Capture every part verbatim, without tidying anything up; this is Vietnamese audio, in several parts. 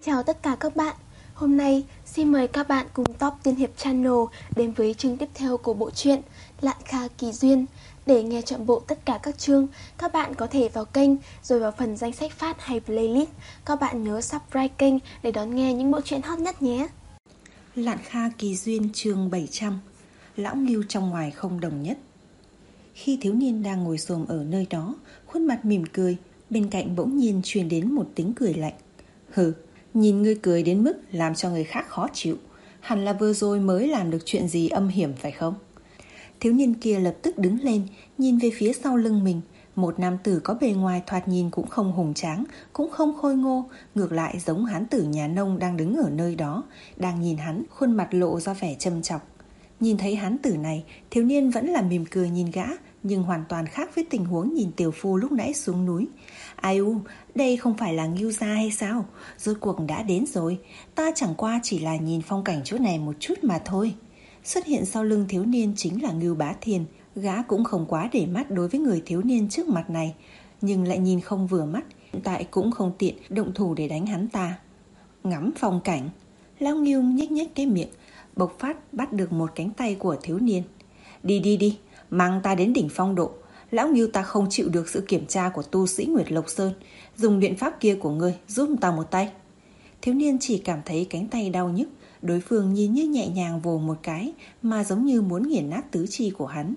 Chào tất cả các bạn. Hôm nay xin mời các bạn cùng Top Tiên Hiệp Channel đến với chương tiếp theo của bộ truyện Lạn Kha Kỳ Duyên. Để nghe trọn bộ tất cả các chương, các bạn có thể vào kênh rồi vào phần danh sách phát hay playlist. Các bạn nhớ subscribe kênh để đón nghe những bộ truyện hot nhất nhé. Lạn Kha Kỳ Duyên chương bảy trăm. Lão Ngưu trong ngoài không đồng nhất. Khi thiếu niên đang ngồi xổm ở nơi đó, khuôn mặt mỉm cười, bên cạnh bỗng nhiên truyền đến một tiếng cười lạnh. Hừ, nhìn ngươi cười đến mức làm cho người khác khó chịu, hẳn là vừa rồi mới làm được chuyện gì âm hiểm phải không? Thiếu niên kia lập tức đứng lên, nhìn về phía sau lưng mình. Một nam tử có bề ngoài thoạt nhìn cũng không hùng tráng, cũng không khôi ngô, ngược lại giống hán tử nhà nông đang đứng ở nơi đó, đang nhìn hắn, khuôn mặt lộ ra vẻ châm chọc. Nhìn thấy hán tử này, thiếu niên vẫn là mỉm cười nhìn gã, nhưng hoàn toàn khác với tình huống nhìn tiểu phu lúc nãy xuống núi. Ai u, đây không phải là Ngưu gia hay sao? Rốt cuộc đã đến rồi, ta chẳng qua chỉ là nhìn phong cảnh chỗ này một chút mà thôi. Xuất hiện sau lưng thiếu niên chính là Ngưu Bá Thiên. Gã cũng không quá để mắt đối với người thiếu niên trước mặt này, nhưng lại nhìn không vừa mắt, hiện tại cũng không tiện động thủ để đánh hắn ta. Ngắm phong cảnh. Lão Ngưu nhếch nhếch cái miệng, bộc phát bắt được một cánh tay của thiếu niên. Đi đi đi, mang ta đến đỉnh phong độ. Lão Ngưu ta không chịu được sự kiểm tra của tu sĩ Nguyệt Lộc Sơn, dùng biện pháp kia của ngươi giúp ta một tay. Thiếu niên chỉ cảm thấy cánh tay đau nhức, đối phương nhìn như nhẹ nhàng vồ một cái mà giống như muốn nghiền nát tứ chi của hắn.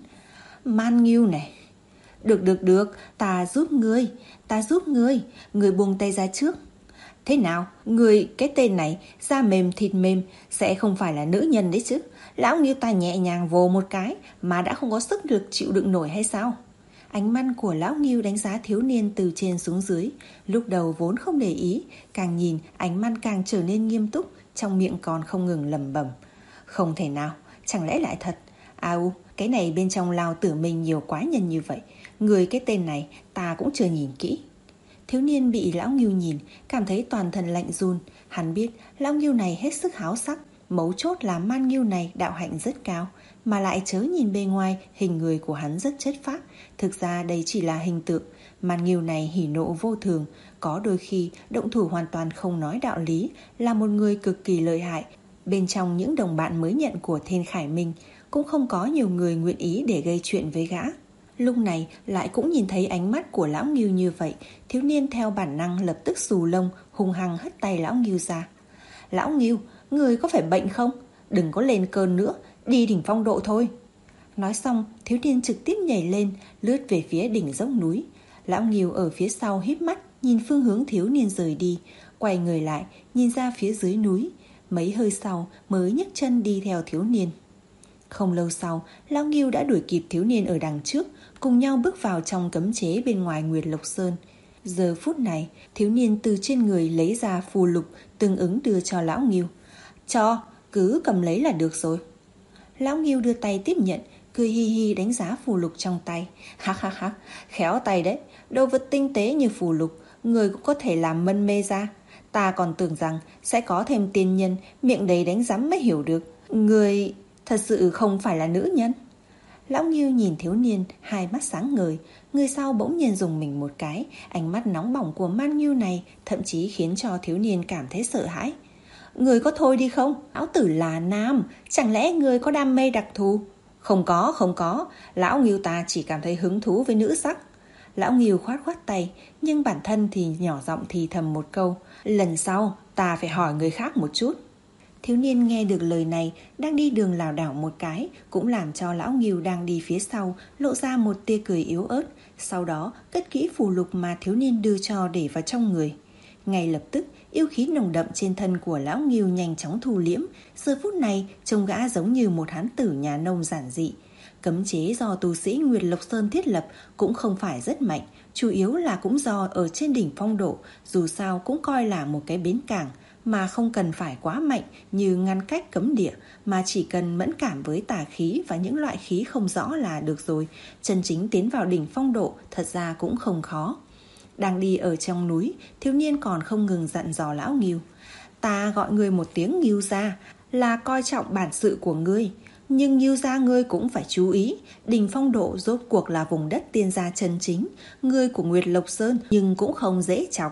Man Ngưu này. Được được được, ta giúp ngươi, ta giúp ngươi, ngươi buông tay ra trước. Thế nào, ngươi cái tên này da mềm thịt mềm, sẽ không phải là nữ nhân đấy chứ? Lão Ngưu ta nhẹ nhàng vồ một cái mà đã không có sức lực chịu đựng nổi hay sao? Ánh mắt của lão Ngưu đánh giá thiếu niên từ trên xuống dưới, lúc đầu vốn không để ý, càng nhìn ánh mắt càng trở nên nghiêm túc, trong miệng còn không ngừng lẩm bẩm. Không thể nào, chẳng lẽ lại thật? Au, cái này bên trong lao tử mình nhiều quái nhân như vậy, người cái tên này ta cũng chưa nhìn kỹ. Thiếu niên bị lão Ngưu nhìn, cảm thấy toàn thân lạnh run. Hắn biết lão Ngưu này hết sức háo sắc, mấu chốt là Man Ngưu này đạo hạnh rất cao, mà lại chớ nhìn bề ngoài hình người của hắn rất chất phác. Thực ra đây chỉ là hình tượng. Man Ngưu này hỉ nộ vô thường, có đôi khi động thủ hoàn toàn không nói đạo lý, là một người cực kỳ lợi hại. Bên trong những đồng bạn mới nhận của Thiên Khải Minh, cũng không có nhiều người nguyện ý để gây chuyện với gã. Lúc này lại cũng nhìn thấy ánh mắt của lão Ngưu như vậy, thiếu niên theo bản năng lập tức xù lông, hung hăng hất tay lão Ngưu ra. Lão Ngưu, người có phải bệnh không? Đừng có lên cơn nữa, đi đỉnh phong độ thôi. Nói xong, thiếu niên trực tiếp nhảy lên, lướt về phía đỉnh dốc núi. Lão Ngưu ở phía sau híp mắt, nhìn phương hướng thiếu niên rời đi, quay người lại, nhìn ra phía dưới núi. Mấy hơi sau mới nhấc chân đi theo thiếu niên. Không lâu sau, lão Ngưu đã đuổi kịp thiếu niên ở đằng trước, cùng nhau bước vào trong cấm chế bên ngoài Nguyệt Lộc Sơn. Giờ phút này, thiếu niên từ trên người lấy ra phù lục tương ứng đưa cho lão Ngưu. Cho, cứ cầm lấy là được rồi. Lão Ngưu đưa tay tiếp nhận, cười hi hi đánh giá phù lục trong tay. Hắc hắc hắc, khéo tay đấy, đồ vật tinh tế như phù lục, người cũng có thể làm mân mê ra. Ta còn tưởng rằng sẽ có thêm tiên nhân, miệng đầy đánh rắm mới hiểu được. Người thật sự không phải là nữ nhân. Lão Ngưu nhìn thiếu niên, hai mắt sáng ngời. Người sau bỗng nhiên dùng mình một cái, ánh mắt nóng bỏng của Man Ngưu này thậm chí khiến cho thiếu niên cảm thấy sợ hãi. Người có thôi đi không? Lão tử là nam, chẳng lẽ người có đam mê đặc thù? Không có, không có, lão Ngưu ta chỉ cảm thấy hứng thú với nữ sắc. Lão Ngưu khoát khoát tay, nhưng bản thân thì nhỏ giọng thì thầm một câu. Lần sau ta phải hỏi người khác một chút. Thiếu niên nghe được lời này, đang đi đường lảo đảo một cái, cũng làm cho lão Ngưu đang đi phía sau lộ ra một tia cười yếu ớt. Sau đó cất kỹ phù lục mà thiếu niên đưa cho để vào trong người. Ngay lập tức, yêu khí nồng đậm trên thân của lão Ngưu nhanh chóng thu liễm. Giờ phút này trông gã giống như một hán tử nhà nông giản dị. Cấm chế do tu sĩ Nguyệt Lộc Sơn thiết lập cũng không phải rất mạnh, chủ yếu là cũng do ở trên đỉnh phong độ, dù sao cũng coi là một cái bến cảng, mà không cần phải quá mạnh như ngăn cách cấm địa, mà chỉ cần mẫn cảm với tà khí và những loại khí không rõ là được rồi. Chân chính tiến vào đỉnh phong độ thật ra cũng không khó. Đang đi ở trong núi, thiếu niên còn không ngừng dặn dò lão Ngưu. Ta gọi ngươi một tiếng Ngưu gia là coi trọng bản sự của ngươi, nhưng Ngưu gia ngươi cũng phải chú ý, đỉnh phong độ rốt cuộc là vùng đất tiên gia chân chính, ngươi của Nguyệt Lộc Sơn nhưng cũng không dễ chọc.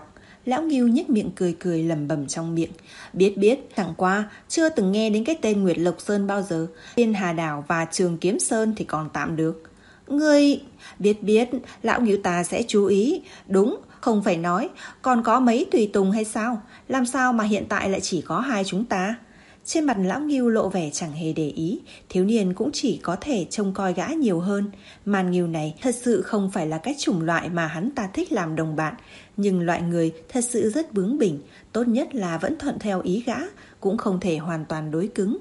Lão Ngưu nhếch miệng cười cười lẩm bẩm trong miệng. Biết biết, chẳng qua chưa từng nghe đến cái tên Nguyệt Lộc Sơn bao giờ. Tiên Hà Đảo và Trường Kiếm Sơn thì còn tạm được. Ngươi... Biết biết, lão Ngưu ta sẽ chú ý. Đúng, không phải nói, còn có mấy tùy tùng hay sao? Làm sao mà hiện tại lại chỉ có hai chúng ta? Trên mặt lão Ngưu lộ vẻ chẳng hề để ý. Thiếu niên cũng chỉ có thể trông coi gã nhiều hơn. Man Ngưu này thật sự không phải là cái chủng loại mà hắn ta thích làm đồng bạn. Nhưng loại người thật sự rất bướng bỉnh. Tốt nhất là vẫn thuận theo ý gã, cũng không thể hoàn toàn đối cứng.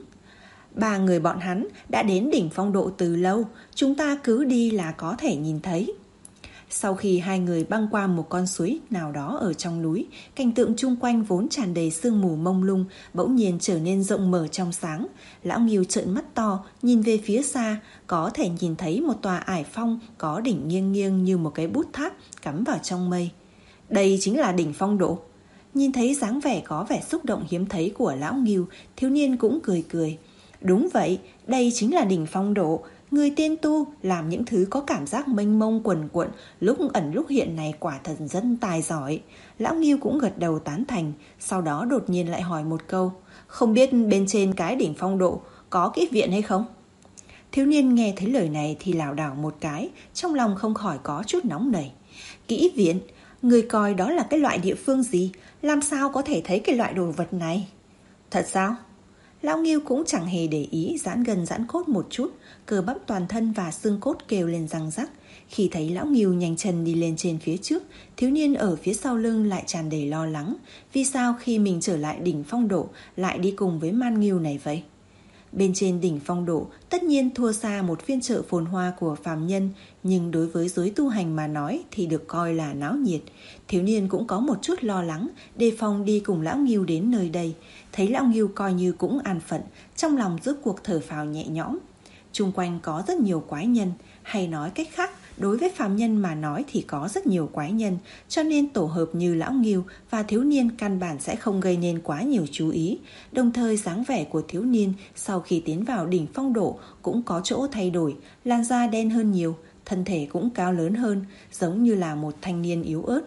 Ba người bọn hắn đã đến đỉnh phong độ từ lâu. Chúng ta cứ đi là có thể nhìn thấy. Sau khi hai người băng qua một con suối nào đó ở trong núi, cảnh tượng chung quanh vốn tràn đầy sương mù mông lung bỗng nhiên trở nên rộng mở trong sáng. Lão Ngưu trợn mắt to, nhìn về phía xa, có thể nhìn thấy một tòa ải phong có đỉnh nghiêng nghiêng như một cái bút tháp cắm vào trong mây. Đây chính là đỉnh phong độ. Nhìn thấy dáng vẻ có vẻ xúc động hiếm thấy của lão Ngưu, thiếu niên cũng cười cười. Đúng vậy, đây chính là đỉnh phong độ. Người tiên tu làm những thứ có cảm giác mênh mông quần quận, lúc ẩn lúc hiện này quả thật rất tài giỏi. Lão Ngưu cũng gật đầu tán thành, sau đó đột nhiên lại hỏi một câu. Không biết bên trên cái đỉnh phong độ có kỹ viện hay không? Thiếu niên nghe thấy lời này thì lảo đảo một cái, trong lòng không khỏi có chút nóng nảy. Kỹ viện? Người coi đó là cái loại địa phương gì? Làm sao có thể thấy cái loại đồ vật này? Thật sao? Lão Ngưu cũng chẳng hề để ý, giãn gần giãn cốt một chút, cơ bắp toàn thân và xương cốt kêu lên răng rắc. Khi thấy lão Ngưu nhanh chân đi lên trên phía trước, thiếu niên ở phía sau lưng lại tràn đầy lo lắng. Vì sao khi mình trở lại đỉnh phong độ lại đi cùng với Man Ngưu này vậy? Bên trên đỉnh phong độ tất nhiên thua xa một phiên chợ phồn hoa của phàm nhân, nhưng đối với giới tu hành mà nói thì được coi là náo nhiệt. Thiếu niên cũng có một chút lo lắng, đề phòng đi cùng lão Ngưu đến nơi đây. Thấy lão Ngưu coi như cũng an phận, trong lòng rốt cuộc thở phào nhẹ nhõm. Chung quanh có rất nhiều quái nhân, hay nói cách khác, đối với phàm nhân mà nói thì có rất nhiều quái nhân, cho nên tổ hợp như lão Ngưu và thiếu niên căn bản sẽ không gây nên quá nhiều chú ý. Đồng thời dáng vẻ của thiếu niên sau khi tiến vào đỉnh phong độ cũng có chỗ thay đổi, làn da đen hơn nhiều, thân thể cũng cao lớn hơn, giống như là một thanh niên yếu ớt.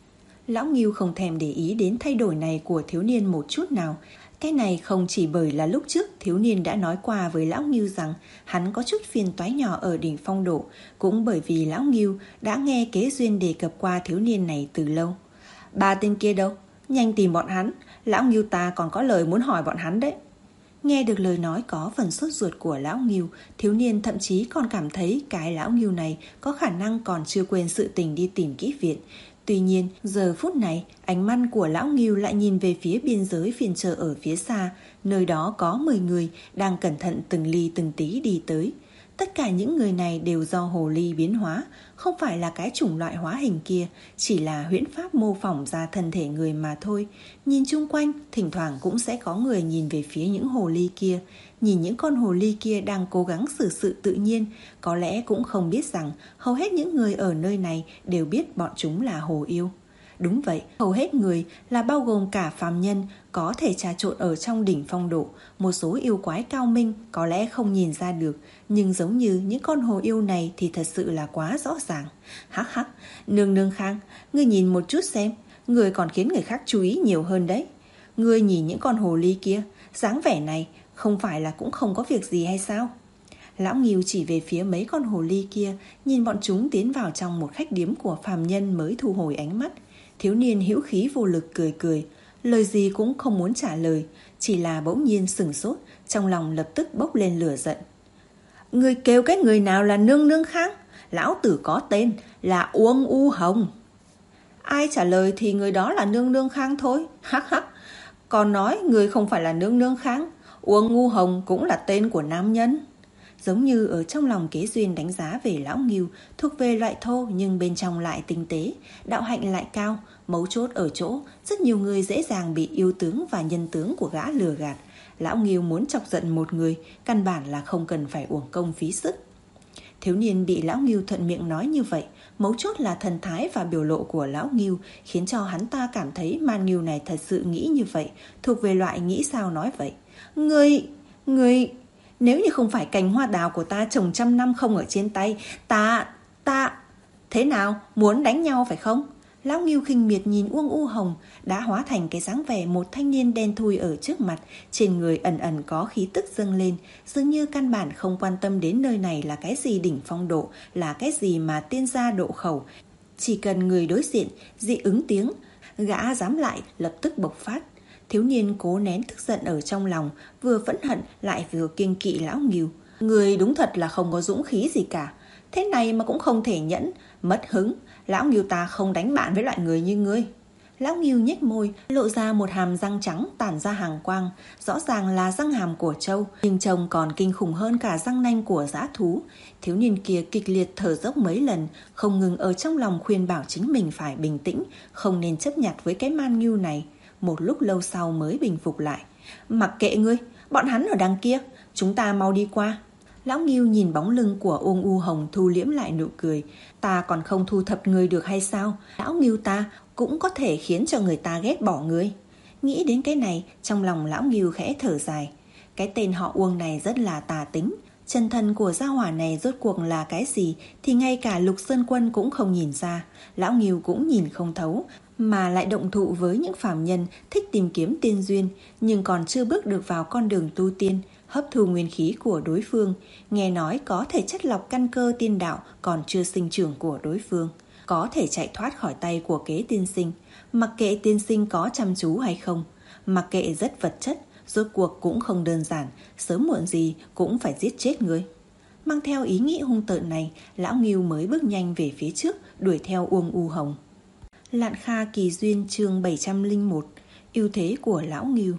Lão Ngưu không thèm để ý đến thay đổi này của thiếu niên một chút nào. Cái này không chỉ bởi là lúc trước thiếu niên đã nói qua với lão Ngưu rằng hắn có chút phiền toái nhỏ ở đỉnh phong độ, cũng bởi vì lão Ngưu đã nghe Kế Duyên đề cập qua thiếu niên này từ lâu. Ba tên kia đâu? Nhanh tìm bọn hắn, lão Ngưu ta còn có lời muốn hỏi bọn hắn đấy. Nghe được lời nói có phần sốt ruột của lão Ngưu, thiếu niên thậm chí còn cảm thấy cái lão Ngưu này có khả năng còn chưa quên sự tình đi tìm kỹ viện. Tuy nhiên, giờ phút này, ánh mắt của lão Ngưu lại nhìn về phía biên giới phiên chợ ở phía xa, nơi đó có mười người đang cẩn thận từng ly từng tí đi tới. Tất cả những người này đều do hồ ly biến hóa, không phải là cái chủng loại hóa hình kia, chỉ là huyễn pháp mô phỏng ra thân thể người mà thôi. Nhìn chung quanh, thỉnh thoảng cũng sẽ có người nhìn về phía những hồ ly kia. Nhìn những con hồ ly kia đang cố gắng xử sự tự nhiên, có lẽ cũng không biết rằng hầu hết những người ở nơi này đều biết bọn chúng là hồ yêu. Đúng vậy, hầu hết người là bao gồm cả phàm nhân có thể trà trộn ở trong đỉnh phong độ. Một số yêu quái cao minh có lẽ không nhìn ra được, nhưng giống như những con hồ yêu này thì thật sự là quá rõ ràng. Hắc hắc, nương nương Khang, ngươi nhìn một chút xem, ngươi còn khiến người khác chú ý nhiều hơn đấy. Ngươi nhìn những con hồ ly kia, dáng vẻ này không phải là cũng không có việc gì hay sao? Lão Ngưu chỉ về phía mấy con hồ ly kia, nhìn bọn chúng tiến vào trong một khách điếm của phàm nhân mới thu hồi ánh mắt. Thiếu niên hữu khí vô lực cười cười, lời gì cũng không muốn trả lời, chỉ là bỗng nhiên sửng sốt, trong lòng lập tức bốc lên lửa giận. Người kêu cái người nào là nương nương Khang? Lão tử có tên là Uông U Hồng. Ai trả lời thì người đó là nương nương Khang thôi. Hắc hắc, còn nói người không phải là nương nương Khang, Uông U Hồng cũng là tên của nam nhân. Giống như ở trong lòng Kế Duyên đánh giá về lão Ngưu, thuộc về loại thô nhưng bên trong lại tinh tế, đạo hạnh lại cao. Mấu chốt ở chỗ, rất nhiều người dễ dàng bị yêu tướng và nhân tướng của gã lừa gạt. Lão Ngưu muốn chọc giận một người, căn bản là không cần phải uổng công phí sức. Thiếu niên bị lão Ngưu thuận miệng nói như vậy, mấu chốt là thần thái và biểu lộ của lão Ngưu khiến cho hắn ta cảm thấy Man Ngưu này thật sự nghĩ như vậy, thuộc về loại nghĩ sao nói vậy. Người, người... Nếu như không phải cành hoa đào của ta trồng trăm năm không ở trên tay, ta, ta... Thế nào, muốn đánh nhau phải không? Lão Ngưu khinh miệt nhìn Uông U Hồng đã hóa thành cái dáng vẻ một thanh niên đen thui ở trước mặt, trên người ẩn ẩn có khí tức dâng lên, dường như căn bản không quan tâm đến nơi này là cái gì đỉnh phong độ, là cái gì mà tiên gia độ khẩu. Chỉ cần người đối diện dị ứng tiếng, gã dám lại lập tức bộc phát. Thiếu niên cố nén tức giận ở trong lòng, vừa phẫn hận lại vừa kiêng kỵ Lão Ngưu. Người đúng thật là không có dũng khí gì cả, thế này mà cũng không thể nhẫn, mất hứng. Lão Ngưu ta không đánh bạn với loại người như ngươi. Lão Ngưu nhếch môi, lộ ra một hàm răng trắng tản ra hàng quang, rõ ràng là răng hàm của trâu, nhưng trông còn kinh khủng hơn cả răng nanh của dã thú. Thiếu niên kia kịch liệt thở dốc mấy lần, không ngừng ở trong lòng khuyên bảo chính mình phải bình tĩnh, không nên chấp nhặt với cái man ngưu này. Một lúc lâu sau mới bình phục lại. Mặc kệ ngươi, bọn hắn ở đằng kia, chúng ta mau đi qua. Lão Ngưu nhìn bóng lưng của Uông U Hồng thu liễm lại nụ cười. Ta còn không thu thập ngươi được hay sao? Lão Ngưu ta cũng có thể khiến cho người ta ghét bỏ ngươi. Nghĩ đến cái này, trong lòng Lão Ngưu khẽ thở dài. Cái tên họ Uông này rất là tà tính. Chân thân của gia hỏa này rốt cuộc là cái gì thì ngay cả Lục Sơn Quân cũng không nhìn ra. Lão Ngưu cũng nhìn không thấu, mà lại động thụ với những phàm nhân thích tìm kiếm tiên duyên, nhưng còn chưa bước được vào con đường tu tiên, hấp thu nguyên khí của đối phương. Nghe nói có thể chất lọc căn cơ tiên đạo còn chưa sinh trưởng của đối phương, có thể chạy thoát khỏi tay của kế tiên sinh. Mặc kệ tiên sinh có chăm chú hay không, mặc kệ rất vật chất, rốt cuộc cũng không đơn giản, sớm muộn gì cũng phải giết chết người. Mang theo ý nghĩ hung tợn này, Lão Ngưu mới bước nhanh về phía trước, đuổi theo Uông U Hồng. Lạn Kha Kỳ Duyên chương bảy trăm lẻ một. Ưu thế của Lão Ngưu.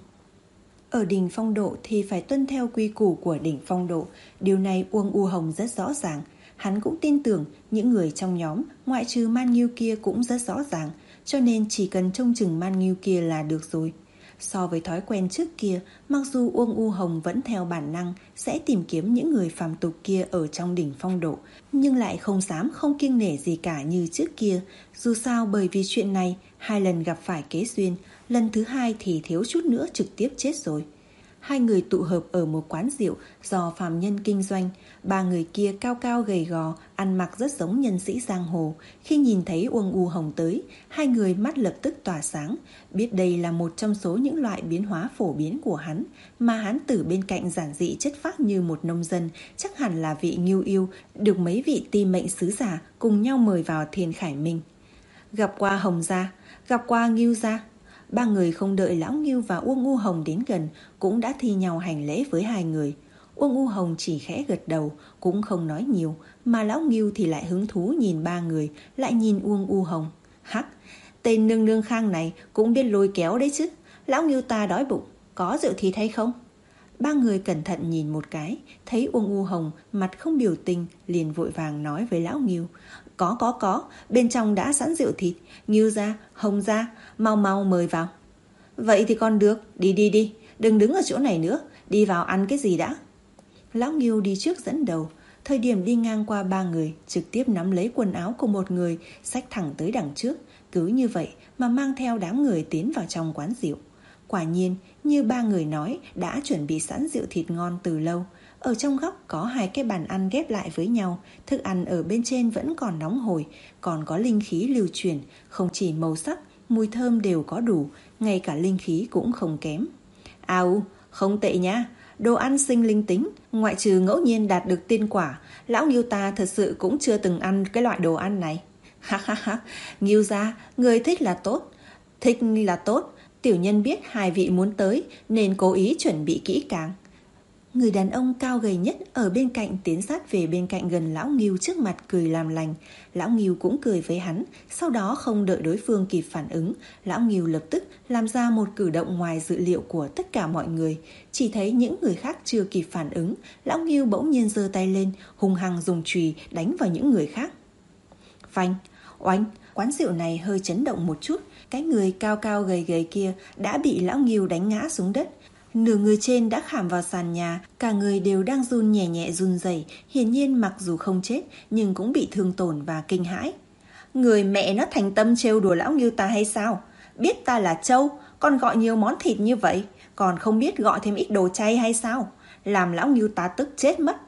Ở đỉnh phong độ thì phải tuân theo quy củ của đỉnh phong độ. Điều này Uông U Hồng rất rõ ràng. Hắn cũng tin tưởng những người trong nhóm, ngoại trừ Man Ngưu kia cũng rất rõ ràng, cho nên chỉ cần trông chừng Man Ngưu kia là được rồi. So với thói quen trước kia, mặc dù Uông U Hồng vẫn theo bản năng sẽ tìm kiếm những người phàm tục kia ở trong đỉnh phong độ, nhưng lại không dám không kiêng nể gì cả như trước kia. Dù sao bởi vì chuyện này, hai lần gặp phải kế duyên, lần thứ hai thì thiếu chút nữa trực tiếp chết rồi. Hai người tụ hợp ở một quán rượu do phàm nhân kinh doanh. Ba người kia cao cao gầy gò, ăn mặc rất giống nhân sĩ giang hồ. Khi nhìn thấy Uông U Hồng tới, hai người mắt lập tức tỏa sáng, biết đây là một trong số những loại biến hóa phổ biến của hắn, mà hắn tử bên cạnh giản dị chất phác như một nông dân, chắc hẳn là vị Ngưu yêu được mấy vị ti mệnh sứ giả cùng nhau mời vào Thiên Khải Minh. Gặp qua Hồng gia, gặp qua Ngưu gia. Ba người không đợi Lão Ngưu và Uông U Hồng đến gần cũng đã thi nhau hành lễ với hai người. Uông U Hồng chỉ khẽ gật đầu, cũng không nói nhiều, mà Lão Ngưu thì lại hứng thú nhìn ba người, lại nhìn Uông U Hồng. Hắc, tên nương nương Khang này cũng biết lôi kéo đấy chứ. Lão Ngưu ta đói bụng, có rượu thịt hay không? Ba người cẩn thận nhìn một cái, thấy Uông U Hồng mặt không biểu tình, liền vội vàng nói với Lão Ngưu. Có có có, bên trong đã sẵn rượu thịt. Ngưu gia, Hồng gia, mau mau mời vào. Vậy thì còn được, đi đi đi, đừng đứng ở chỗ này nữa, đi vào ăn cái gì đã. Lão Ngưu đi trước dẫn đầu. Thời điểm đi ngang qua ba người, trực tiếp nắm lấy quần áo của một người, xách thẳng tới đằng trước. Cứ như vậy mà mang theo đám người tiến vào trong quán rượu. Quả nhiên, như ba người nói, đã chuẩn bị sẵn rượu thịt ngon từ lâu. Ở trong góc có hai cái bàn ăn ghép lại với nhau, thức ăn ở bên trên vẫn còn nóng hổi, còn có linh khí lưu chuyển, không chỉ màu sắc, mùi thơm đều có đủ, ngay cả linh khí cũng không kém. Ao, không tệ nha, đồ ăn sinh linh tính, ngoại trừ ngẫu nhiên đạt được tiên quả, Lão Ngưu ta thật sự cũng chưa từng ăn cái loại đồ ăn này. Ha ha ha, Ngưu gia, người thích là tốt, thích là tốt, tiểu nhân biết hai vị muốn tới nên cố ý chuẩn bị kỹ càng. Người đàn ông cao gầy nhất ở bên cạnh tiến sát về bên cạnh gần Lão Ngưu trước mặt cười làm lành. Lão Ngưu cũng cười với hắn, sau đó không đợi đối phương kịp phản ứng, Lão Ngưu lập tức làm ra một cử động ngoài dự liệu của tất cả mọi người. Chỉ thấy những người khác chưa kịp phản ứng, Lão Ngưu bỗng nhiên giơ tay lên, hung hăng dùng chùy đánh vào những người khác. Phanh, oanh, quán rượu này hơi chấn động một chút, cái người cao cao gầy gầy kia đã bị Lão Ngưu đánh ngã xuống đất. Nửa người trên đã khảm vào sàn nhà, cả người đều đang run nhẹ nhẹ run rẩy, hiển nhiên mặc dù không chết nhưng cũng bị thương tổn và kinh hãi. Người mẹ nó thành tâm trêu đùa Lão Ngưu ta hay sao? Biết ta là trâu, còn gọi nhiều món thịt như vậy, còn không biết gọi thêm ít đồ chay hay sao? Làm Lão Ngưu ta tức chết mất.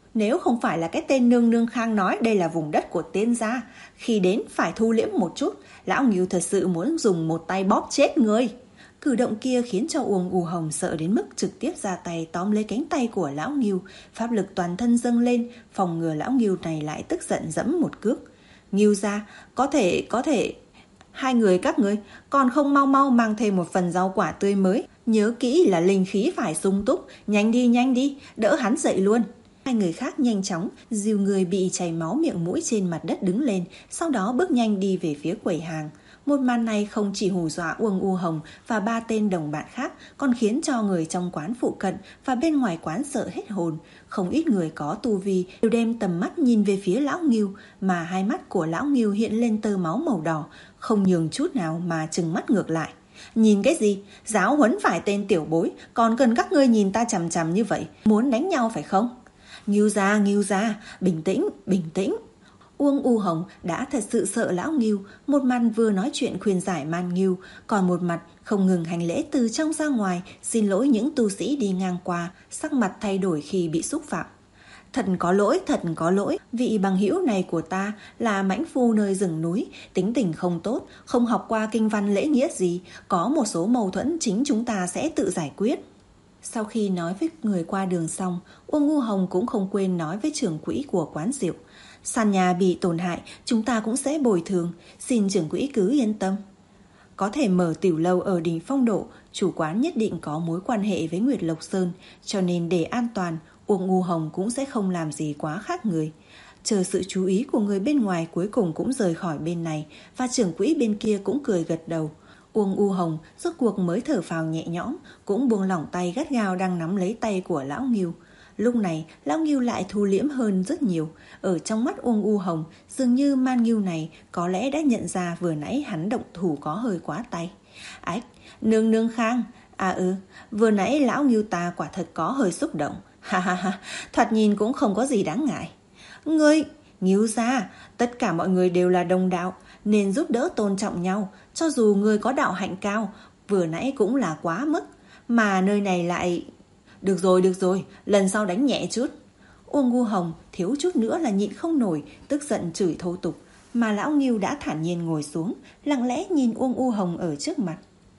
Nếu không phải là cái tên Nương Nương Khang nói đây là vùng đất của Tiên gia, khi đến phải thu liễm một chút, lão Ngưu thật sự muốn dùng một tay bóp chết người. Cử động kia khiến cho Uông U Hồng sợ đến mức trực tiếp ra tay tóm lấy cánh tay của lão Ngưu, pháp lực toàn thân dâng lên, phòng ngừa lão Ngưu này lại tức giận giẫm một cước. Ngưu gia, có thể, có thể... Hai người các ngươi còn không mau mau mang thêm một phần rau quả tươi mới. Nhớ kỹ là linh khí phải sung túc, nhanh đi nhanh đi, đỡ hắn dậy luôn. Hai người khác nhanh chóng dìu người bị chảy máu miệng mũi trên mặt đất đứng lên, sau đó bước nhanh đi về phía quầy hàng. Một màn này không chỉ hù dọa Uông U Hồng và ba tên đồng bạn khác, còn khiến cho người trong quán phụ cận và bên ngoài quán sợ hết hồn. Không ít người có tu vi đều đem tầm mắt nhìn về phía lão Ngưu, mà hai mắt của lão Ngưu hiện lên tơ máu màu đỏ, không nhường chút nào mà trừng mắt ngược lại. Nhìn cái gì? Giáo huấn phải tên tiểu bối, còn cần các ngươi nhìn ta chằm chằm như vậy, muốn đánh nhau phải không? Ngưu gia, Ngưu gia, bình tĩnh, bình tĩnh. Uông U Hồng đã thật sự sợ lão Ngưu, một mặt vừa nói chuyện khuyên giải Man Ngưu, còn một mặt không ngừng hành lễ từ trong ra ngoài, xin lỗi những tu sĩ đi ngang qua, sắc mặt thay đổi khi bị xúc phạm. Thật có lỗi, thật có lỗi, vị bằng hữu này của ta là mãnh phu nơi rừng núi, tính tình không tốt, không học qua kinh văn lễ nghĩa gì, có một số mâu thuẫn chính chúng ta sẽ tự giải quyết. Sau khi nói với người qua đường xong, Uông U Hồng cũng không quên nói với trưởng quỹ của quán rượu. Sàn nhà bị tổn hại, chúng ta cũng sẽ bồi thường, xin trưởng quỹ cứ yên tâm. Có thể mở tiểu lâu ở đỉnh Phong Độ, chủ quán nhất định có mối quan hệ với Nguyệt Lộc Sơn, cho nên để an toàn, Uông U Hồng cũng sẽ không làm gì quá khác người. Chờ sự chú ý của người bên ngoài cuối cùng cũng rời khỏi bên này, và trưởng quỹ bên kia cũng cười gật đầu. Uông U Hồng rốt cuộc mới thở phào nhẹ nhõm, cũng buông lỏng tay gắt gao đang nắm lấy tay của lão Ngưu. Lúc này, lão Ngưu lại thu liễm hơn rất nhiều. Ở trong mắt Uông U Hồng, dường như Man Ngưu này có lẽ đã nhận ra vừa nãy hắn động thủ có hơi quá tay. Ách, Nương Nương Khang, à ừ, vừa nãy lão Ngưu ta quả thật có hơi xúc động. Ha ha ha, thoạt nhìn cũng không có gì đáng ngại. Ngươi, Ngưu gia, tất cả mọi người đều là đồng đạo, nên giúp đỡ tôn trọng nhau, cho dù người có đạo hạnh cao, vừa nãy cũng là quá mức. Mà nơi này lại... Được rồi, được rồi, lần sau đánh nhẹ chút. Uông U Hồng thiếu chút nữa là nhịn không nổi, tức giận chửi thô tục. Mà lão Ngưu đã thản nhiên ngồi xuống, lặng lẽ nhìn Uông U Hồng ở trước mặt.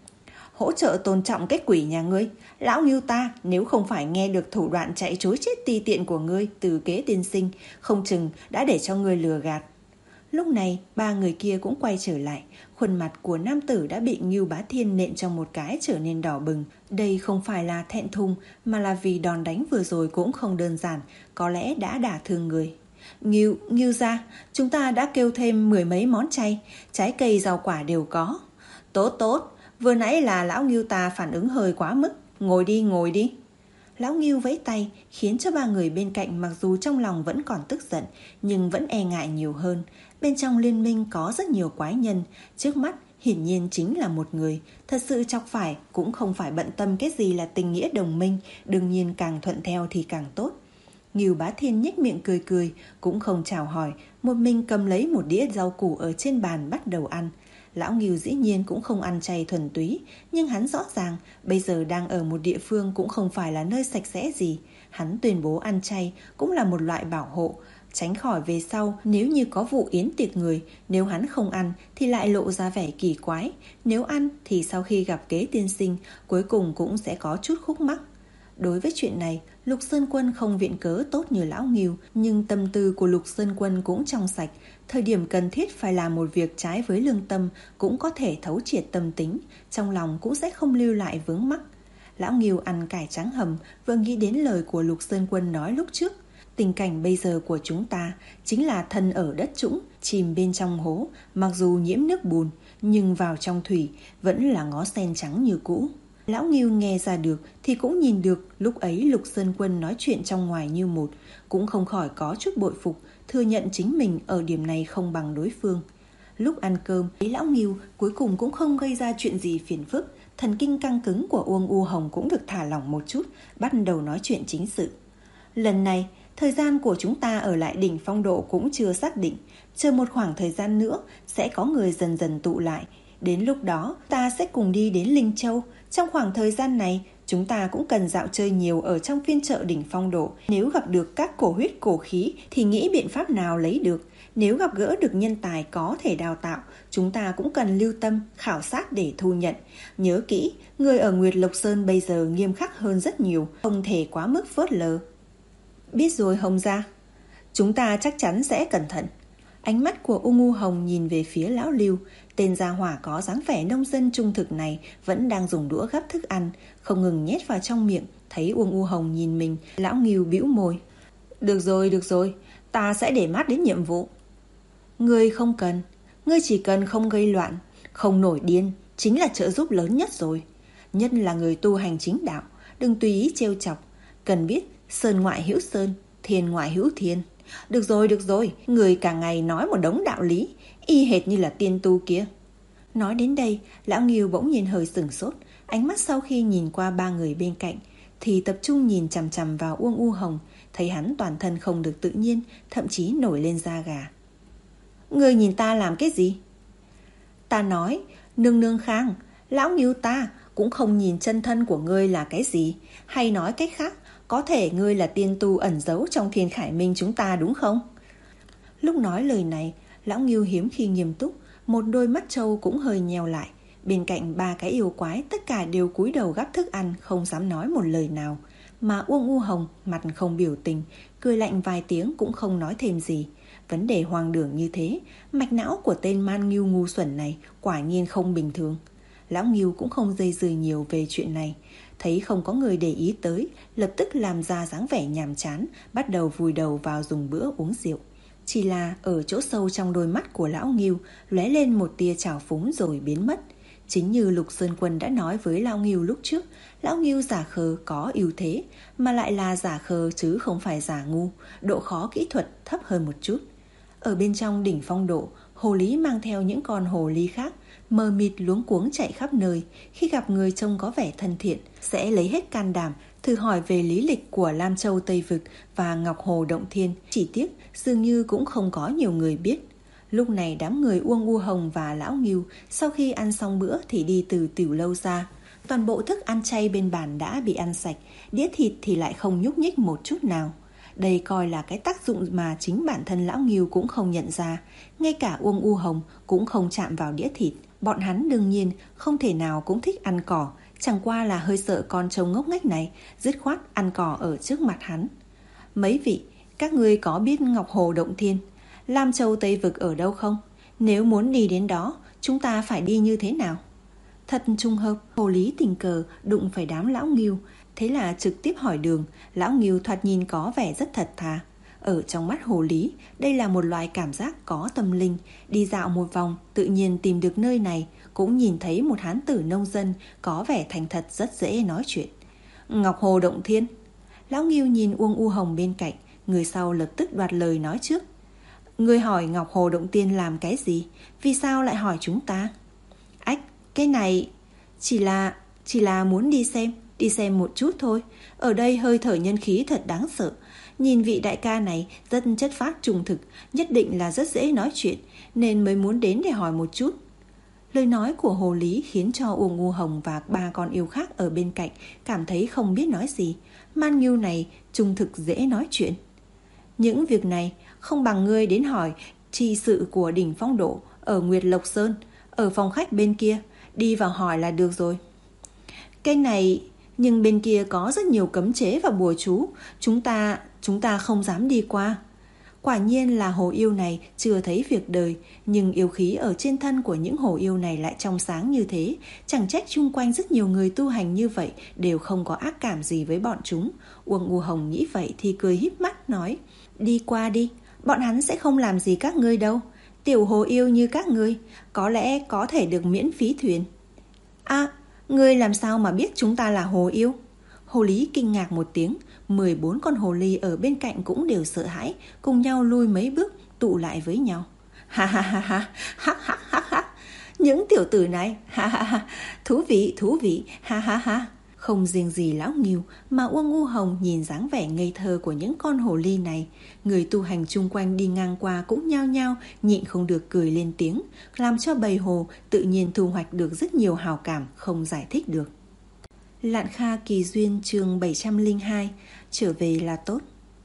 Hỗ trợ tôn trọng cái quỷ nhà ngươi. Lão Ngưu ta nếu không phải nghe được thủ đoạn chạy trối chết ti tiện của ngươi từ Kế tiên sinh, không chừng đã để cho ngươi lừa gạt. Lúc này ba người kia cũng quay trở lại. Khuôn mặt của nam tử đã bị Ngưu Bá Thiên nện trong một cái trở nên đỏ bừng. Đây không phải là thẹn thùng, mà là vì đòn đánh vừa rồi cũng không đơn giản, có lẽ đã đả thương người. Ngưu, Ngưu gia, chúng ta đã kêu thêm mười mấy món chay, trái cây rau quả đều có. Tốt tốt, vừa nãy là lão Ngưu ta phản ứng hơi quá mức, ngồi đi ngồi đi. Lão Ngưu vẫy tay khiến cho ba người bên cạnh mặc dù trong lòng vẫn còn tức giận nhưng vẫn e ngại nhiều hơn. Bên trong liên minh có rất nhiều quái nhân, trước mắt hiển nhiên chính là một người, thật sự chọc phải cũng không phải bận tâm cái gì là tình nghĩa đồng minh, đương nhiên càng thuận theo thì càng tốt. Ngưu Bá Thiên nhếch miệng cười cười, cũng không chào hỏi, một mình cầm lấy một đĩa rau củ ở trên bàn bắt đầu ăn. Lão Ngưu dĩ nhiên cũng không ăn chay thuần túy, nhưng hắn rõ ràng bây giờ đang ở một địa phương cũng không phải là nơi sạch sẽ gì. Hắn tuyên bố ăn chay cũng là một loại bảo hộ, tránh khỏi về sau nếu như có vụ yến tiệc người, nếu hắn không ăn thì lại lộ ra vẻ kỳ quái, nếu ăn thì sau khi gặp Kế tiên sinh cuối cùng cũng sẽ có chút khúc mắc. Đối với chuyện này, Lục Sơn Quân không viện cớ tốt như lão Ngưu, nhưng tâm tư của Lục Sơn Quân cũng trong sạch, thời điểm cần thiết phải làm một việc trái với lương tâm cũng có thể thấu triệt tâm tính, trong lòng cũng sẽ không lưu lại vướng mắc. Lão Ngưu ăn cải trắng hầm, vừa nghĩ đến lời của Lục Sơn Quân nói lúc trước. Tình cảnh bây giờ của chúng ta chính là thân ở đất trũng, chìm bên trong hố, mặc dù nhiễm nước bùn, nhưng vào trong thủy vẫn là ngó sen trắng như cũ. Lão Ngưu nghe ra được thì cũng nhìn được lúc ấy Lục Sơn Quân nói chuyện trong ngoài như một, cũng không khỏi có chút bội phục, thừa nhận chính mình ở điểm này không bằng đối phương. Lúc ăn cơm, Lão Ngưu cuối cùng cũng không gây ra chuyện gì phiền phức, thần kinh căng cứng của Uông U Hồng cũng được thả lỏng một chút, bắt đầu nói chuyện chính sự. Lần này, thời gian của chúng ta ở lại đỉnh Phong Độ cũng chưa xác định, chờ một khoảng thời gian nữa sẽ có người dần dần tụ lại. Đến lúc đó ta sẽ cùng đi đến Linh Châu. Trong khoảng thời gian này Chúng ta cũng cần dạo chơi nhiều ở trong phiên chợ đỉnh Phong Độ. Nếu gặp được các cổ huyết cổ khí thì nghĩ biện pháp nào lấy được. Nếu gặp gỡ được nhân tài có thể đào tạo, chúng ta cũng cần lưu tâm, khảo sát để thu nhận. Nhớ kỹ, người ở Nguyệt Lộc Sơn bây giờ nghiêm khắc hơn rất nhiều, không thể quá mức phớt lờ. Biết rồi Hồng gia, chúng ta chắc chắn sẽ cẩn thận. Ánh mắt của Ung U Hồng nhìn về phía lão Lưu. Tên gia hỏa có dáng vẻ nông dân trung thực này vẫn đang dùng đũa gắp thức ăn, không ngừng nhét vào trong miệng. Thấy Ung U Hồng nhìn mình, lão Ngưu bĩu môi. Được rồi, được rồi, ta sẽ để mắt đến nhiệm vụ. Ngươi không cần, ngươi chỉ cần không gây loạn, không nổi điên, chính là trợ giúp lớn nhất rồi. Nhất là người tu hành chính đạo, đừng tùy ý trêu chọc. Cần biết, sơn ngoại hữu sơn, thiên ngoại hữu thiên. Được rồi, được rồi, người cả ngày nói một đống đạo lý, y hệt như là tiên tu kia. Nói đến đây, lão Ngưu bỗng nhiên hơi sửng sốt. Ánh mắt sau khi nhìn qua ba người bên cạnh thì tập trung nhìn chằm chằm vào Uông U Hồng. Thấy hắn toàn thân không được tự nhiên, thậm chí nổi lên da gà. Ngươi nhìn ta làm cái gì? Ta nói, nương nương khang, lão Ngưu ta cũng không nhìn chân thân của ngươi là cái gì. Hay nói cách khác, có thể ngươi là tiên tu ẩn giấu trong Thiên Khải Minh chúng ta đúng không? Lúc nói lời này, lão Ngưu hiếm khi nghiêm túc, một đôi mắt trâu cũng hơi nheo lại. Bên cạnh ba cái yêu quái tất cả đều cúi đầu gắp thức ăn, không dám nói một lời nào. Mà Uông U Hồng mặt không biểu tình, cười lạnh vài tiếng cũng không nói thêm gì. Vấn đề hoang đường như thế, mạch não của tên man Ngưu ngu xuẩn này quả nhiên không bình thường. Lão Ngưu cũng không dây dưa nhiều về chuyện này. Thấy không có người để ý tới, lập tức làm ra dáng vẻ nhàm chán, bắt đầu vùi đầu vào dùng bữa uống rượu. Chỉ là ở chỗ sâu trong đôi mắt của lão Ngưu lóe lên một tia trào phúng rồi biến mất. Chính như Lục Sơn Quân đã nói với lão Ngưu lúc trước, lão Ngưu giả khờ có ưu thế, mà lại là giả khờ chứ không phải giả ngu, độ khó kỹ thuật thấp hơn một chút. Ở bên trong đỉnh Phong Độ, hồ lý mang theo những con hồ ly khác, mờ mịt luống cuống chạy khắp nơi. Khi gặp người trông có vẻ thân thiện, sẽ lấy hết can đảm thử hỏi về lý lịch của Lam Châu Tây Vực và Ngọc Hồ Động Thiên. Chỉ tiếc dường như cũng không có nhiều người biết. Lúc này đám người Uông U Hồng và lão Ngưu sau khi ăn xong bữa thì đi từ tiểu lâu ra. Toàn bộ thức ăn chay bên bàn đã bị ăn sạch, đĩa thịt thì lại không nhúc nhích một chút nào. Đây coi là cái tác dụng mà chính bản thân lão Ngưu cũng không nhận ra. Ngay cả Uông U Hồng cũng không chạm vào đĩa thịt. Bọn hắn đương nhiên không thể nào cũng thích ăn cỏ, chẳng qua là hơi sợ con trâu ngốc nghếch này, dứt khoát ăn cỏ ở trước mặt hắn. Mấy vị, các ngươi có biết Ngọc Hồ Động Thiên, Lam Châu Tây Vực ở đâu không? Nếu muốn đi đến đó, chúng ta phải đi như thế nào? Thật trùng hợp, hồ lý tình cờ đụng phải đám lão Ngưu, thế là trực tiếp hỏi đường. Lão Ngưu thoạt nhìn có vẻ rất thật thà. Ở trong mắt hồ lý, đây là một loại cảm giác có tâm linh. Đi dạo một vòng, tự nhiên tìm được nơi này, cũng nhìn thấy một hán tử nông dân có vẻ thành thật, rất dễ nói chuyện. Ngọc Hồ Động Thiên. Lão Ngưu nhìn Uông U Hồng bên cạnh, người sau lập tức đoạt lời nói trước. Ngươi hỏi Ngọc Hồ Động Thiên làm cái gì? Vì sao lại hỏi chúng ta? Ách, cái này chỉ là chỉ là muốn đi xem, đi xem một chút thôi. Ở đây hơi thở nhân khí thật đáng sợ. Nhìn vị đại ca này rất chất phác trung thực, nhất định là rất dễ nói chuyện, nên mới muốn đến để hỏi một chút. Lời nói của hồ lý khiến cho Uông U Hồng và ba con yêu khác ở bên cạnh cảm thấy không biết nói gì. Man Ngưu này trung thực dễ nói chuyện. Những việc này không bằng ngươi đến hỏi tri sự của đỉnh Phong Độ ở Nguyệt Lộc Sơn, ở phòng khách bên kia, đi vào hỏi là được rồi. Cái này, nhưng bên kia có rất nhiều cấm chế và bùa chú, chúng ta chúng ta không dám đi qua. Quả nhiên là hồ yêu này chưa thấy việc đời, nhưng yêu khí ở trên thân của những hồ yêu này lại trong sáng như thế, chẳng trách chung quanh rất nhiều người tu hành như vậy đều không có ác cảm gì với bọn chúng. Uông U Hồng nghĩ vậy thì cười híp mắt nói, đi qua đi, bọn hắn sẽ không làm gì các ngươi đâu. Tiểu hồ yêu như các ngươi, có lẽ có thể được miễn phí thuyền. À, ngươi làm sao mà biết chúng ta là hồ yêu? Hồ lý kinh ngạc một tiếng, mười bốn con hồ ly ở bên cạnh cũng đều sợ hãi, cùng nhau lui mấy bước, tụ lại với nhau. Ha ha ha ha, ha ha ha ha, những tiểu tử này, ha ha ha, thú vị, thú vị, ha ha ha. Không riêng gì lão Ngưu mà Uông U Hồng nhìn dáng vẻ ngây thơ của những con hồ ly này, người tu hành chung quanh đi ngang qua cũng nhao nhao nhịn không được cười lên tiếng, làm cho bầy hồ tự nhiên thu hoạch được rất nhiều hào cảm không giải thích được. Lạn Kha Kỳ Duyên chương bảy trăm lẻ hai. Trở về là tốt.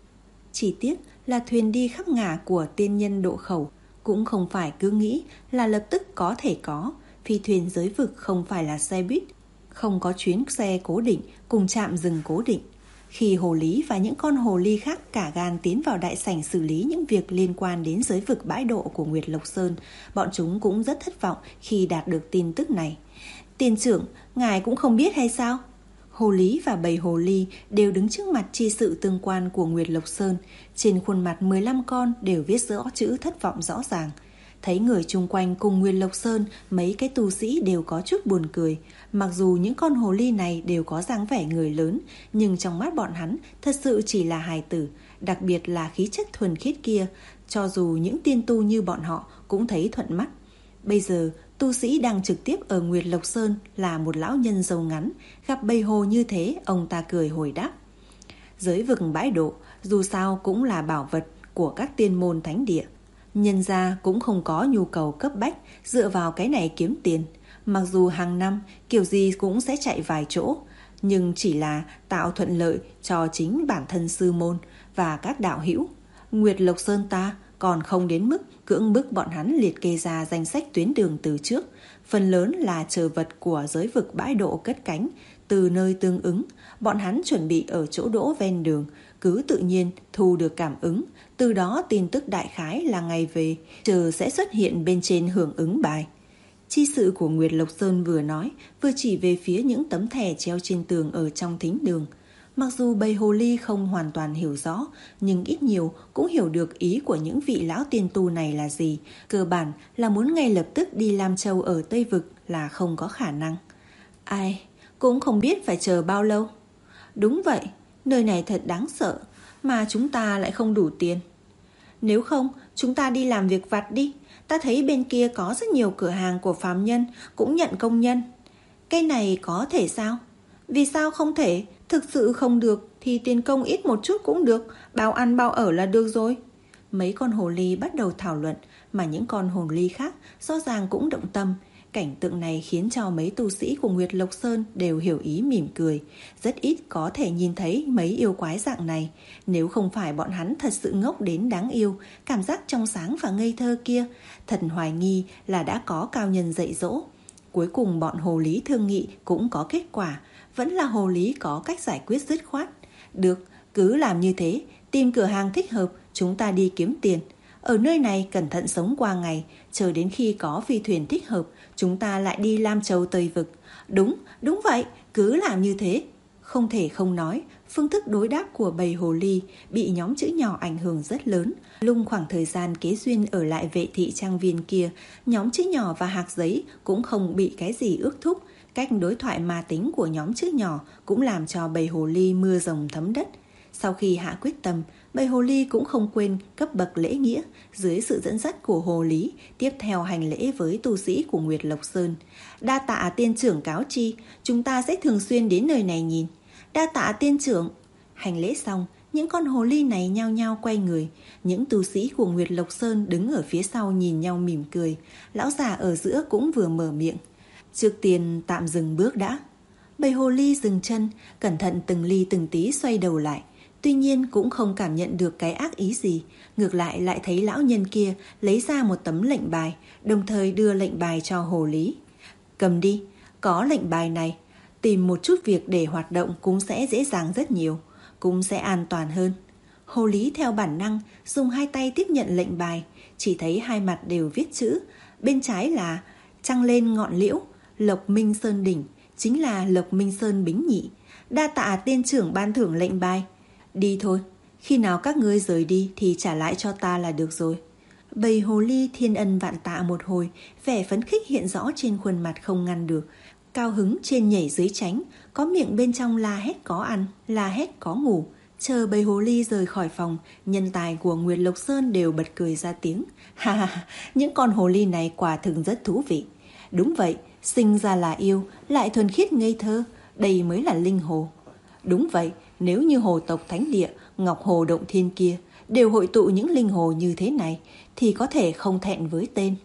Chỉ tiếc là thuyền đi khắp ngả của tiên nhân Độ Khẩu cũng không phải cứ nghĩ là lập tức có thể có. Phi thuyền giới vực không phải là xe buýt, không có chuyến xe cố định cùng trạm dừng cố định. Khi hồ lý và những con hồ ly khác cả gan tiến vào đại sảnh xử lý những việc liên quan đến giới vực bãi độ của Nguyệt Lộc Sơn, bọn chúng cũng rất thất vọng khi đạt được tin tức này. Tiên trưởng, ngài cũng không biết hay sao? Hồ lý và bầy hồ ly đều đứng trước mặt chi sự tương quan của Nguyệt Lộc Sơn. Trên khuôn mặt mười lăm con đều viết rõ chữ thất vọng rõ ràng. Thấy người chung quanh cùng Nguyệt Lộc Sơn, mấy cái tu sĩ đều có chút buồn cười. Mặc dù những con hồ ly này đều có dáng vẻ người lớn, nhưng trong mắt bọn hắn thật sự chỉ là hài tử, đặc biệt là khí chất thuần khiết kia, cho dù những tiên tu như bọn họ cũng thấy thuận mắt. Bây giờ, tu sĩ đang trực tiếp ở Nguyệt Lộc Sơn là một lão nhân râu ngắn, gặp bầy hồ như thế, ông ta cười hồi đáp. Giới vực bãi độ, dù sao cũng là bảo vật của các tiên môn thánh địa. Nhân gia cũng không có nhu cầu cấp bách dựa vào cái này kiếm tiền. Mặc dù hàng năm kiểu gì cũng sẽ chạy vài chỗ, nhưng chỉ là tạo thuận lợi cho chính bản thân sư môn và các đạo hữu. Nguyệt Lộc Sơn ta còn không đến mức cưỡng bức bọn hắn liệt kê ra danh sách tuyến đường từ trước. Phần lớn là chờ vật của giới vực bãi độ cất cánh từ nơi tương ứng. Bọn hắn chuẩn bị ở chỗ đỗ ven đường, cứ tự nhiên thu được cảm ứng. Từ đó tin tức đại khái là ngày về, chờ sẽ xuất hiện bên trên hưởng ứng bài. Chi sự của Nguyệt Lộc Sơn vừa nói, vừa chỉ về phía những tấm thẻ treo trên tường ở trong thính đường. Mặc dù bầy hồ ly không hoàn toàn hiểu rõ, nhưng ít nhiều cũng hiểu được ý của những vị lão tiên tu này là gì. Cơ bản là muốn ngay lập tức đi Lam Châu ở Tây Vực là không có khả năng. Ai, cũng không biết phải chờ bao lâu. Đúng vậy, nơi này thật đáng sợ, mà chúng ta lại không đủ tiền. Nếu không, chúng ta đi làm việc vặt đi. Ta thấy bên kia có rất nhiều cửa hàng của phàm nhân cũng nhận công nhân. Cái này có thể sao? Vì sao không thể? Thực sự không được thì tiền công ít một chút cũng được, bao ăn bao ở là được rồi. Mấy con hồ ly bắt đầu thảo luận, mà những con hồ ly khác rõ ràng cũng động tâm. Cảnh tượng này khiến cho mấy tu sĩ của Nguyệt Lộc Sơn đều hiểu ý mỉm cười. Rất ít có thể nhìn thấy mấy yêu quái dạng này. Nếu không phải bọn hắn thật sự ngốc đến đáng yêu, cảm giác trong sáng và ngây thơ kia, thật hoài nghi là đã có cao nhân dạy dỗ. Cuối cùng bọn hồ lý thương nghị cũng có kết quả. Vẫn là hồ lý có cách giải quyết dứt khoát. Được, cứ làm như thế, tìm cửa hàng thích hợp, chúng ta đi kiếm tiền. Ở nơi này cẩn thận sống qua ngày, chờ đến khi có phi thuyền thích hợp, chúng ta lại đi Lam Châu Tây Vực. Đúng, đúng vậy, cứ làm như thế. Không thể không nói, phương thức đối đáp của bầy hồ ly bị nhóm chữ nhỏ ảnh hưởng rất lớn. Lung khoảng thời gian kế duyên ở lại vệ thị trang viên kia, nhóm chữ nhỏ và hạc giấy cũng không bị cái gì ước thúc. Cách đối thoại ma tính của nhóm chữ nhỏ cũng làm cho bầy hồ ly mưa rồng thấm đất. Sau khi hạ quyết tâm, bầy hồ ly cũng không quên cấp bậc lễ nghĩa. Dưới sự dẫn dắt của hồ lý, tiếp theo hành lễ với tu sĩ của Nguyệt Lộc Sơn. Đa tạ tiên trưởng cáo chi, chúng ta sẽ thường xuyên đến nơi này nhìn. Đa tạ tiên trưởng. Hành lễ xong, những con hồ ly này nhao nhao quay người. Những tu sĩ của Nguyệt Lộc Sơn đứng ở phía sau nhìn nhau mỉm cười. Lão già ở giữa cũng vừa mở miệng. Trước tiên tạm dừng bước đã. Bầy hồ ly dừng chân, cẩn thận từng ly từng tí xoay đầu lại. Tuy nhiên cũng không cảm nhận được cái ác ý gì. Ngược lại lại thấy lão nhân kia lấy ra một tấm lệnh bài, đồng thời đưa lệnh bài cho hồ lý. Cầm đi, có lệnh bài này, tìm một chút việc để hoạt động cũng sẽ dễ dàng rất nhiều, cũng sẽ an toàn hơn. Hồ lý theo bản năng dùng hai tay tiếp nhận lệnh bài, chỉ thấy hai mặt đều viết chữ. Bên trái là trăng lên ngọn liễu, Lộc Minh Sơn đỉnh, chính là Lộc Minh Sơn bính nhị. Đa tạ tiên trưởng ban thưởng lệnh bài. Đi thôi, khi nào các ngươi rời đi thì trả lại cho ta là được rồi. Bầy hồ ly thiên ân vạn tạ một hồi, vẻ phấn khích hiện rõ trên khuôn mặt không ngăn được. Cao hứng trên nhảy dưới tránh, có miệng bên trong la hét có ăn, la hét có ngủ. Chờ bầy hồ ly rời khỏi phòng, nhân tài của Nguyệt Lộc Sơn đều bật cười ra tiếng. Ha ha, những con hồ ly này quả thực rất thú vị. Đúng vậy, sinh ra là yêu, lại thuần khiết ngây thơ, đây mới là linh hồ. Đúng vậy, nếu như hồ tộc thánh địa, Ngọc Hồ Động Thiên kia đều hội tụ những linh hồ như thế này, thì có thể không thẹn với tên.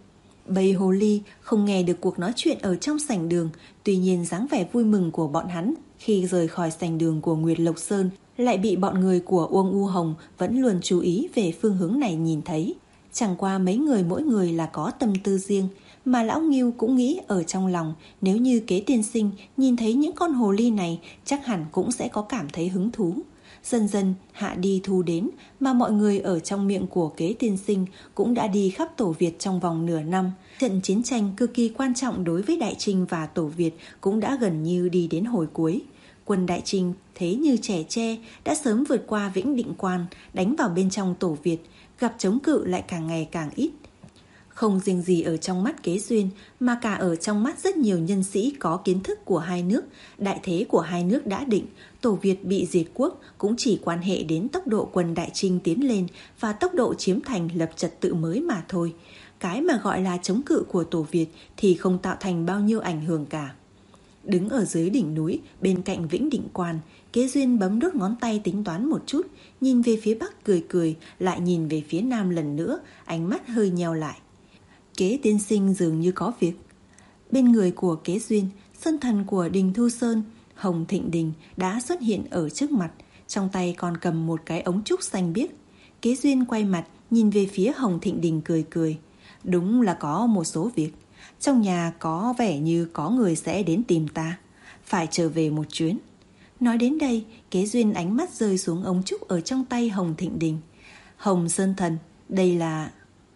Bầy hồ ly không nghe được cuộc nói chuyện ở trong sảnh đường, tuy nhiên dáng vẻ vui mừng của bọn hắn khi rời khỏi sảnh đường của Nguyệt Lộc Sơn lại bị bọn người của Uông U Hồng vẫn luôn chú ý về phương hướng này nhìn thấy. Chẳng qua mấy người mỗi người là có tâm tư riêng, mà lão Ngưu cũng nghĩ ở trong lòng nếu như Kế tiên sinh nhìn thấy những con hồ ly này chắc hẳn cũng sẽ có cảm thấy hứng thú. Dần dần hạ đi thu đến, mà mọi người ở trong miệng của Kế tiên sinh cũng đã đi khắp Tổ Việt trong vòng nửa năm. Trận chiến tranh cực kỳ quan trọng đối với Đại Trinh và Tổ Việt cũng đã gần như đi đến hồi cuối. Quân Đại Trinh thế như trẻ tre đã sớm vượt qua Vĩnh Định Quan, đánh vào bên trong Tổ Việt, gặp chống cự lại càng ngày càng ít. Không riêng gì ở trong mắt Kế Duyên, mà cả ở trong mắt rất nhiều nhân sĩ có kiến thức của hai nước, đại thế của hai nước đã định, Tổ Việt bị diệt quốc cũng chỉ quan hệ đến tốc độ quân Đại Trinh tiến lên và tốc độ chiếm thành lập trật tự mới mà thôi. Cái mà gọi là chống cự của Tổ Việt thì không tạo thành bao nhiêu ảnh hưởng cả. Đứng ở dưới đỉnh núi bên cạnh Vĩnh Định Quan, Kế Duyên bấm đốt ngón tay tính toán một chút, nhìn về phía bắc cười cười, lại nhìn về phía nam lần nữa, ánh mắt hơi nheo lại. Kế tiên sinh dường như có việc. Bên người của Kế Duyên, sơn thần của Đình Thu Sơn, Hồng Thịnh Đình đã xuất hiện ở trước mặt, trong tay còn cầm một cái ống trúc xanh biếc. Kế Duyên quay mặt nhìn về phía Hồng Thịnh Đình cười cười. Đúng là có một số việc. Trong nhà có vẻ như có người sẽ đến tìm ta, phải trở về một chuyến. Nói đến đây, Kế Duyên ánh mắt rơi xuống ống trúc ở trong tay Hồng Thịnh Đình. Hồng Sơn Thần, đây là...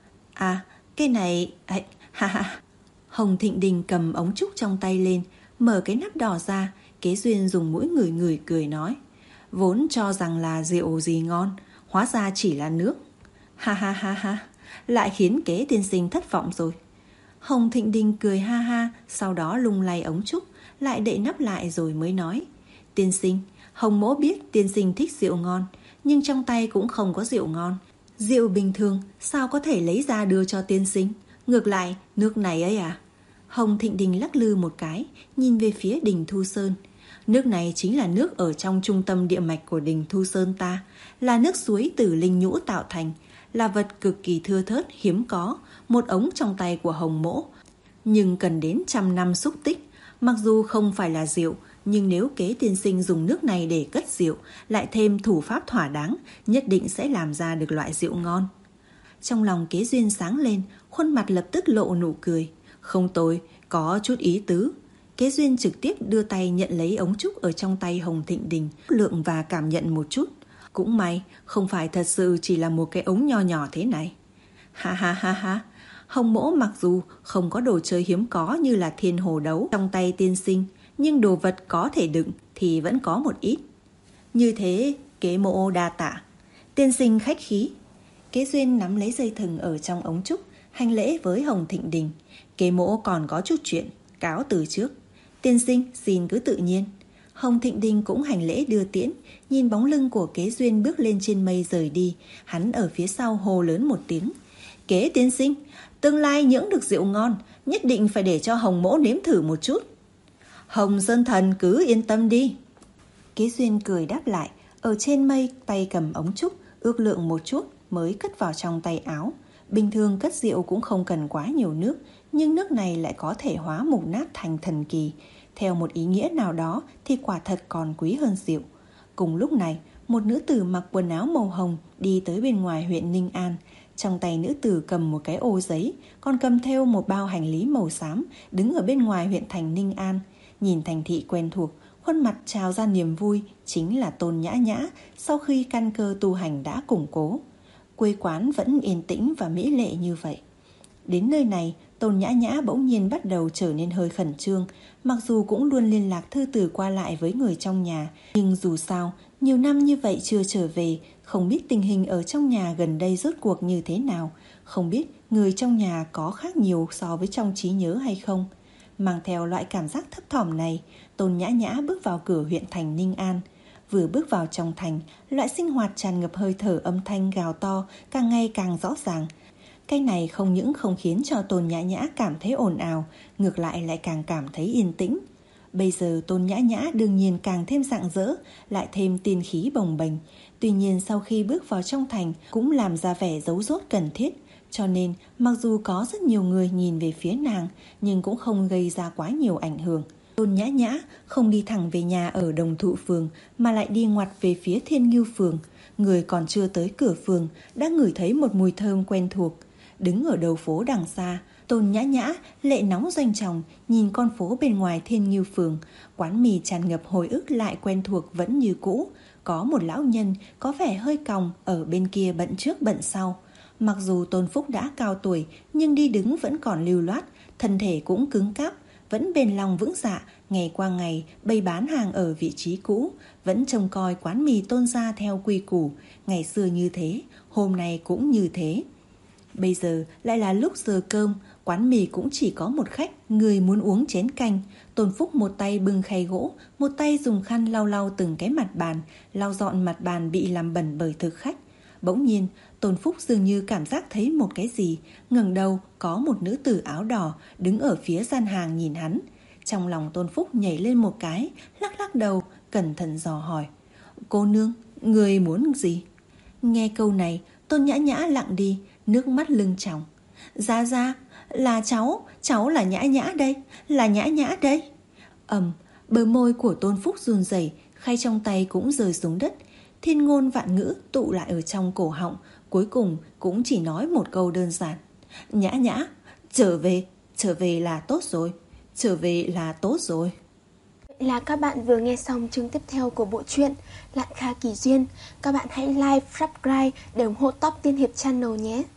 À, cái này... Ha ha. Hồng Thịnh Đình cầm ống trúc trong tay lên, mở cái nắp đỏ ra. Kế Duyên dùng mũi ngửi ngửi cười nói, vốn cho rằng là rượu gì ngon, hóa ra chỉ là nước. Ha ha ha ha, lại khiến Kế tiên sinh thất vọng rồi. Hồng Thịnh Đình cười ha ha, sau đó lung lay ống trúc, lại đậy nắp lại rồi mới nói, tiên sinh, Hồng mỗ biết tiên sinh thích rượu ngon, nhưng trong tay cũng không có rượu ngon. Rượu bình thường sao có thể lấy ra đưa cho tiên sinh, ngược lại nước này ấy à. Hồng Thịnh Đình lắc lư một cái, nhìn về phía Đình Thu Sơn. Nước này chính là nước ở trong trung tâm địa mạch của Đình Thu Sơn ta, là nước suối từ linh nhũ tạo thành, là vật cực kỳ thưa thớt hiếm có, một ống trong tay của Hồng mỗ, nhưng cần đến trăm năm xúc tích. Mặc dù không phải là rượu, nhưng nếu Kế tiên sinh dùng nước này để cất rượu, lại thêm thủ pháp thỏa đáng, nhất định sẽ làm ra được loại rượu ngon. Trong lòng Kế Duyên sáng lên, khuôn mặt lập tức lộ nụ cười. Không tồi, có chút ý tứ. Kế Duyên trực tiếp đưa tay nhận lấy ống trúc ở trong tay Hồng Thịnh Đình, lượng và cảm nhận một chút. Cũng may, không phải thật sự chỉ là một cái ống nho nhỏ thế này. Ha ha ha ha, Hồng mỗ mặc dù không có đồ chơi hiếm có như là thiên hồ đấu trong tay tiên sinh, nhưng đồ vật có thể đựng thì vẫn có một ít. Như thế, Kế mỗ đa tạ. Tiên sinh khách khí. Kế Duyên nắm lấy dây thừng ở trong ống trúc, hành lễ với Hồng Thịnh Đình. Kế mỗ còn có chút chuyện, cáo từ trước. Tiên sinh xin cứ tự nhiên. Hồng Thịnh Đình cũng hành lễ đưa tiễn, nhìn bóng lưng của Kế Duyên bước lên trên mây rời đi, hắn ở phía sau hô lớn một tiếng. Kế tiên sinh, tương lai nhưỡng được rượu ngon, nhất định phải để cho Hồng mỗ nếm thử một chút. Hồng Sơn Thần cứ yên tâm đi. Kế Duyên cười đáp lại, ở trên mây tay cầm ống trúc, ước lượng một chút mới cất vào trong tay áo. Bình thường cất rượu cũng không cần quá nhiều nước, nhưng nước này lại có thể hóa mục nát thành thần kỳ. Theo một ý nghĩa nào đó thì quả thật còn quý hơn rượu. Cùng lúc này, một nữ tử mặc quần áo màu hồng đi tới bên ngoài huyện Ninh An. Trong tay nữ tử cầm một cái ô giấy, còn cầm theo một bao hành lý màu xám, đứng ở bên ngoài huyện thành Ninh An. Nhìn thành thị quen thuộc, khuôn mặt trào ra niềm vui, chính là Tôn Nhã Nhã sau khi căn cơ tu hành đã củng cố. Quê quán vẫn yên tĩnh và mỹ lệ như vậy. Đến nơi này, Tôn Nhã Nhã bỗng nhiên bắt đầu trở nên hơi khẩn trương, mặc dù cũng luôn liên lạc thư từ qua lại với người trong nhà, nhưng dù sao, nhiều năm như vậy chưa trở về, không biết tình hình ở trong nhà gần đây rốt cuộc như thế nào, không biết người trong nhà có khác nhiều so với trong trí nhớ hay không. Mang theo loại cảm giác thấp thỏm này, Tôn Nhã Nhã bước vào cửa huyện thành Ninh An. Vừa bước vào trong thành, loại sinh hoạt tràn ngập hơi thở âm thanh gào to càng ngày càng rõ ràng. Cái này không những không khiến cho Tôn Nhã Nhã cảm thấy ồn ào, ngược lại lại càng cảm thấy yên tĩnh. Bây giờ Tôn Nhã Nhã đương nhiên càng thêm rạng rỡ, lại thêm tiên khí bồng bềnh. Tuy nhiên sau khi bước vào trong thành cũng làm ra vẻ giấu dốt cần thiết. Cho nên mặc dù có rất nhiều người nhìn về phía nàng, nhưng cũng không gây ra quá nhiều ảnh hưởng. Tôn Nhã Nhã không đi thẳng về nhà ở Đồng Thụ Phường mà lại đi ngoặt về phía Thiên Ngưu Phường. Người còn chưa tới cửa phường đã ngửi thấy một mùi thơm quen thuộc. Đứng ở đầu phố đằng xa, Tôn Nhã Nhã lệ nóng doanh trọng nhìn con phố bên ngoài Thiên Ngưu Phường. Quán mì tràn ngập hồi ức lại quen thuộc vẫn như cũ. Có một lão nhân có vẻ hơi còng ở bên kia bận trước bận sau. Mặc dù Tôn Phúc đã cao tuổi nhưng đi đứng vẫn còn lưu loát, thân thể cũng cứng cáp, vẫn bền lòng vững dạ, ngày qua ngày bày bán hàng ở vị trí cũ, vẫn trông coi quán mì Tôn gia theo quy củ, ngày xưa như thế, hôm nay cũng như thế. Bây giờ lại là lúc giờ cơm, quán mì cũng chỉ có một khách, người muốn uống chén canh. Tôn Phúc một tay bưng khay gỗ, một tay dùng khăn lau lau từng cái mặt bàn, lau dọn mặt bàn bị làm bẩn bởi thực khách. Bỗng nhiên, Tôn Phúc dường như cảm giác thấy một cái gì, ngẩng đầu có một nữ tử áo đỏ đứng ở phía gian hàng nhìn hắn. Trong lòng Tôn Phúc nhảy lên một cái, lắc lắc đầu, cẩn thận dò hỏi: "Cô nương, người muốn gì?" Nghe câu này, Tôn Nhã Nhã lặng đi, nước mắt lưng tròng. "Dạ dạ, là cháu, cháu là Nhã Nhã đây, là Nhã Nhã đây." Ầm, bờ môi của Tôn Phúc run rẩy, khay trong tay cũng rơi xuống đất. Thiên ngôn vạn ngữ tụ lại ở trong cổ họng, cuối cùng cũng chỉ nói một câu đơn giản: "Nhã Nhã, trở về, trở về là tốt rồi, trở về là tốt rồi." Vậy là các bạn vừa nghe xong chương tiếp theo của bộ truyện Lạn Kha Kỳ Duyên. Các bạn hãy like, subscribe để ủng hộ Top Tiên Hiệp Channel nhé.